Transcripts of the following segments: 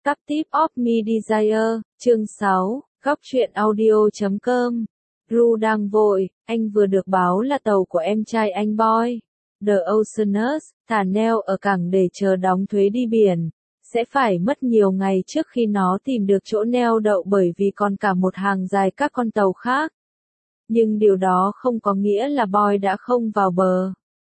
Captive of Me Desire, chương 6, góc truyện audio.com. Ru đang vội, anh vừa được báo là tàu của em trai anh Boy, The Oceanus, thả neo ở cảng để chờ đóng thuế đi biển. Sẽ phải mất nhiều ngày trước khi nó tìm được chỗ neo đậu bởi vì còn cả một hàng dài các con tàu khác. Nhưng điều đó không có nghĩa là Boy đã không vào bờ.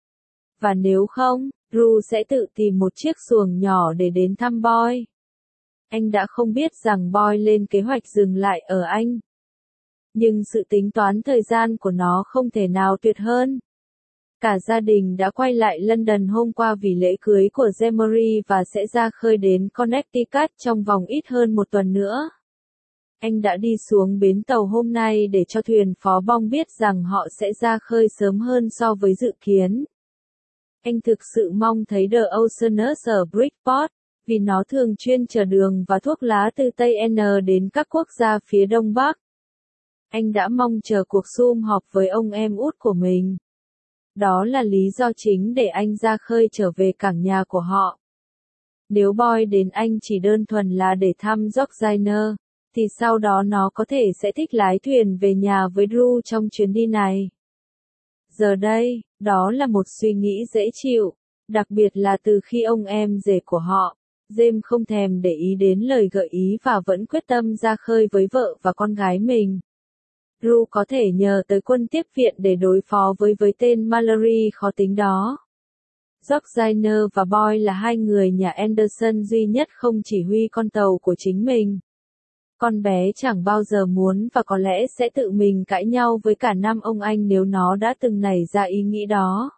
Và nếu không, Ru sẽ tự tìm một chiếc xuồng nhỏ để đến thăm Boy. Anh đã không biết rằng Boy lên kế hoạch dừng lại ở anh. Nhưng sự tính toán thời gian của nó không thể nào tuyệt hơn. Cả gia đình đã quay lại London hôm qua vì lễ cưới của Jemery và sẽ ra khơi đến Connecticut trong vòng ít hơn một tuần nữa. Anh đã đi xuống bến tàu hôm nay để cho thuyền phó bong biết rằng họ sẽ ra khơi sớm hơn so với dự kiến. Anh thực sự mong thấy The Oceanus ở Bridgeport, vì nó thường chuyên chở đường và thuốc lá từ Tây N đến các quốc gia phía Đông Bắc. Anh đã mong chờ cuộc sum họp với ông em út của mình. Đó là lý do chính để anh ra khơi trở về cảng nhà của họ. Nếu Boy đến anh chỉ đơn thuần là để thăm Georgina, thì sau đó nó có thể sẽ thích lái thuyền về nhà với Ru trong chuyến đi này. Giờ đây, đó là một suy nghĩ dễ chịu, đặc biệt là từ khi ông em rể của họ, James không thèm để ý đến lời gợi ý và vẫn quyết tâm ra khơi với vợ và con gái mình. Ru có thể nhờ tới quân tiếp viện để đối phó với tên Mallory khó tính đó. Georgina và Boy là hai người nhà Anderson duy nhất không chỉ huy con tàu của chính mình. Con bé chẳng bao giờ muốn và có lẽ sẽ tự mình cãi nhau với cả năm ông anh nếu nó đã từng nảy ra ý nghĩ đó.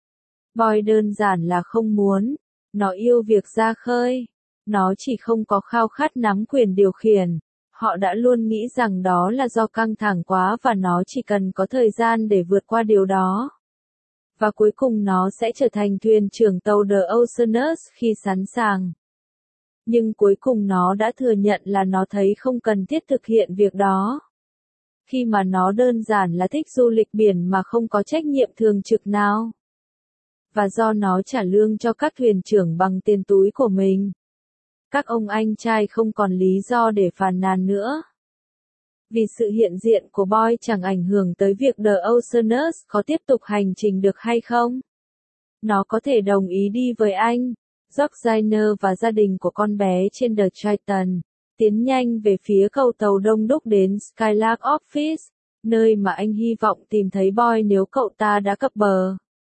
Boy đơn giản là không muốn. Nó yêu việc ra khơi. Nó chỉ không có khao khát nắm quyền điều khiển. Họ đã luôn nghĩ rằng đó là do căng thẳng quá và nó chỉ cần có thời gian để vượt qua điều đó. Và cuối cùng nó sẽ trở thành thuyền trưởng tàu The Oceanus khi sẵn sàng. Nhưng cuối cùng nó đã thừa nhận là nó thấy không cần thiết thực hiện việc đó. Khi mà nó đơn giản là thích du lịch biển mà không có trách nhiệm thường trực nào. Và do nó trả lương cho các thuyền trưởng bằng tiền túi của mình. Các ông anh trai không còn lý do để phàn nàn nữa. Vì sự hiện diện của Boy chẳng ảnh hưởng tới việc The Oceanus có tiếp tục hành trình được hay không. Nó có thể đồng ý đi với anh, Georgina và gia đình của con bé trên The Triton, tiến nhanh về phía cầu tàu đông đúc đến Skylark Office, nơi mà anh hy vọng tìm thấy Boy nếu cậu ta đã cập bờ.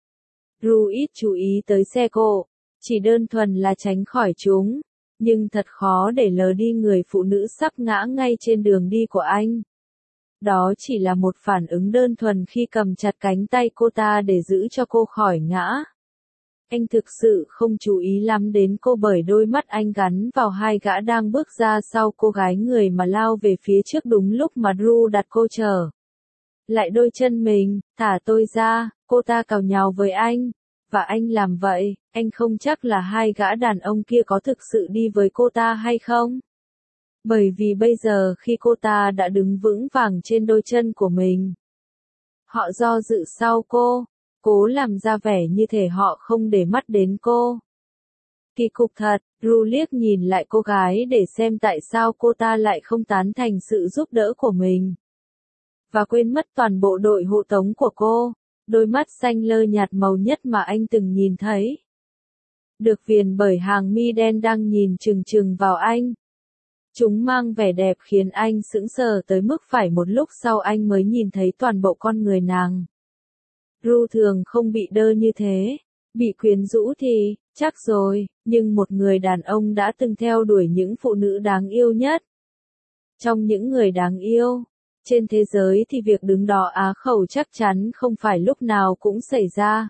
Ru ít chú ý tới xe cộ, chỉ đơn thuần là tránh khỏi chúng. Nhưng thật khó để lờ đi người phụ nữ sắp ngã ngay trên đường đi của anh. Đó chỉ là một phản ứng đơn thuần khi cầm chặt cánh tay cô ta để giữ cho cô khỏi ngã. Anh thực sự không chú ý lắm đến cô bởi đôi mắt anh gắn vào hai gã đang bước ra sau cô gái người mà lao về phía trước đúng lúc mà Ru đặt cô chờ. Lại đôi chân mình, thả tôi ra, cô ta càu nhàu với anh. Và anh làm vậy, anh không chắc là hai gã đàn ông kia có thực sự đi với cô ta hay không. Bởi vì bây giờ khi cô ta đã đứng vững vàng trên đôi chân của mình, họ do dự sau cô, cố làm ra vẻ như thể họ không để mắt đến cô. Kỳ cục thật, Ru liếc nhìn lại cô gái để xem tại sao cô ta lại không tán thành sự giúp đỡ của mình. Và quên mất toàn bộ đội hộ tống của cô. Đôi mắt xanh lơ nhạt màu nhất mà anh từng nhìn thấy. Được viền bởi hàng mi đen đang nhìn chừng chừng vào anh. Chúng mang vẻ đẹp khiến anh sững sờ tới mức phải một lúc sau anh mới nhìn thấy toàn bộ con người nàng. Ru thường không bị đơ như thế. Bị quyến rũ thì, chắc rồi, nhưng một người đàn ông đã từng theo đuổi những phụ nữ đáng yêu nhất. Trong những người đáng yêu trên thế giới thì việc đứng đó á khẩu chắc chắn không phải lúc nào cũng xảy ra.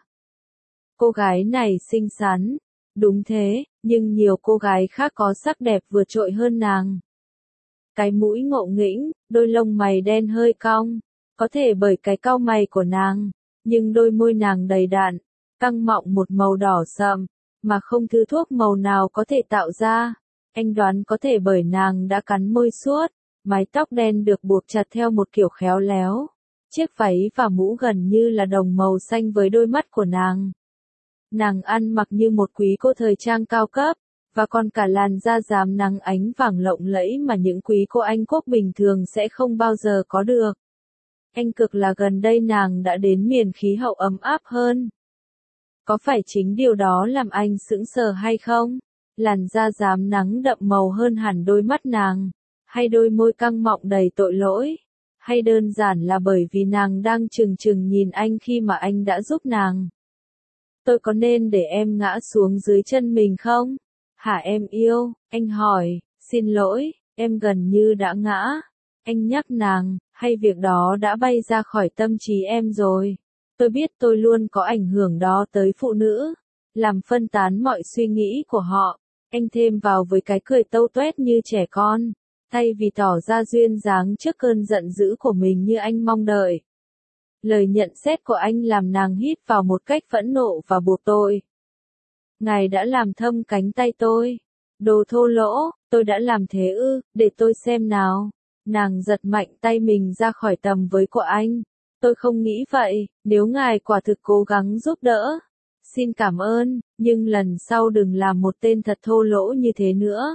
Cô gái này xinh xắn, đúng thế, nhưng nhiều cô gái khác có sắc đẹp vượt trội hơn nàng. Cái mũi ngộ nghĩnh, đôi lông mày đen hơi cong, có thể bởi cái cau mày của nàng, nhưng đôi môi nàng đầy đặn, căng mọng một màu đỏ sậm, mà không thứ thuốc màu nào có thể tạo ra. Anh đoán có thể bởi nàng đã cắn môi suốt. Mái tóc đen được buộc chặt theo một kiểu khéo léo. Chiếc váy và mũ gần như là đồng màu xanh với đôi mắt của nàng. Nàng ăn mặc như một quý cô thời trang cao cấp, và còn cả làn da rám nắng ánh vàng lộng lẫy mà những quý cô Anh quốc bình thường sẽ không bao giờ có được. Anh cực là gần đây nàng đã đến miền khí hậu ấm áp hơn. Có phải chính điều đó làm anh sững sờ hay không? Làn da rám nắng đậm màu hơn hẳn đôi mắt nàng, hay đôi môi căng mọng đầy tội lỗi, hay đơn giản là bởi vì nàng đang trừng trừng nhìn anh khi mà anh đã giúp nàng. Tôi có nên để em ngã xuống dưới chân mình không? Hả em yêu? Anh hỏi. Xin lỗi, em gần như đã ngã. Anh nhắc nàng, hay việc đó đã bay ra khỏi tâm trí em rồi. Tôi biết tôi luôn có ảnh hưởng đó tới phụ nữ, làm phân tán mọi suy nghĩ của họ. Anh thêm vào với cái cười tâu tuét như trẻ con, thay vì tỏ ra duyên dáng trước cơn giận dữ của mình như anh mong đợi. Lời nhận xét của anh làm nàng hít vào một cách phẫn nộ và buộc tội. Ngài đã làm thâm cánh tay tôi. Đồ thô lỗ, tôi đã làm thế ư, để tôi xem nào. Nàng giật mạnh tay mình ra khỏi tầm với của anh. Tôi không nghĩ vậy, nếu ngài quả thực cố gắng giúp đỡ. Xin cảm ơn, nhưng lần sau đừng làm một tên thật thô lỗ như thế nữa.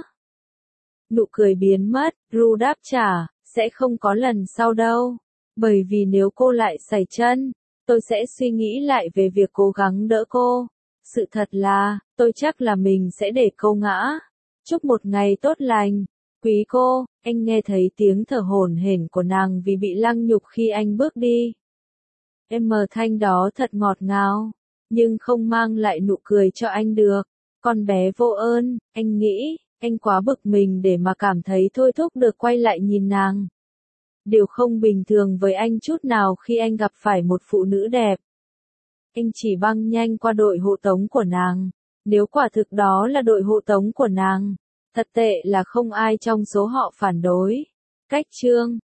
Nụ cười biến mất, Ru đáp trả, sẽ không có lần sau đâu. Bởi vì nếu cô lại sẩy chân, tôi sẽ suy nghĩ lại về việc cố gắng đỡ cô. Sự thật là, tôi chắc là mình sẽ để cô ngã. Chúc một ngày tốt lành. Quý cô, anh nghe thấy tiếng thở hổn hển của nàng vì bị lăng nhục khi anh bước đi. Thanh đó thật ngọt ngào, nhưng không mang lại nụ cười cho anh được. Con bé vô ơn, anh nghĩ, anh quá bực mình để mà cảm thấy thôi thúc được quay lại nhìn nàng. Điều không bình thường với anh chút nào khi anh gặp phải một phụ nữ đẹp. Anh chỉ băng nhanh qua đội hộ tống của nàng. Nếu quả thực đó là đội hộ tống của nàng, thật tệ là không ai trong số họ phản đối. Cách chương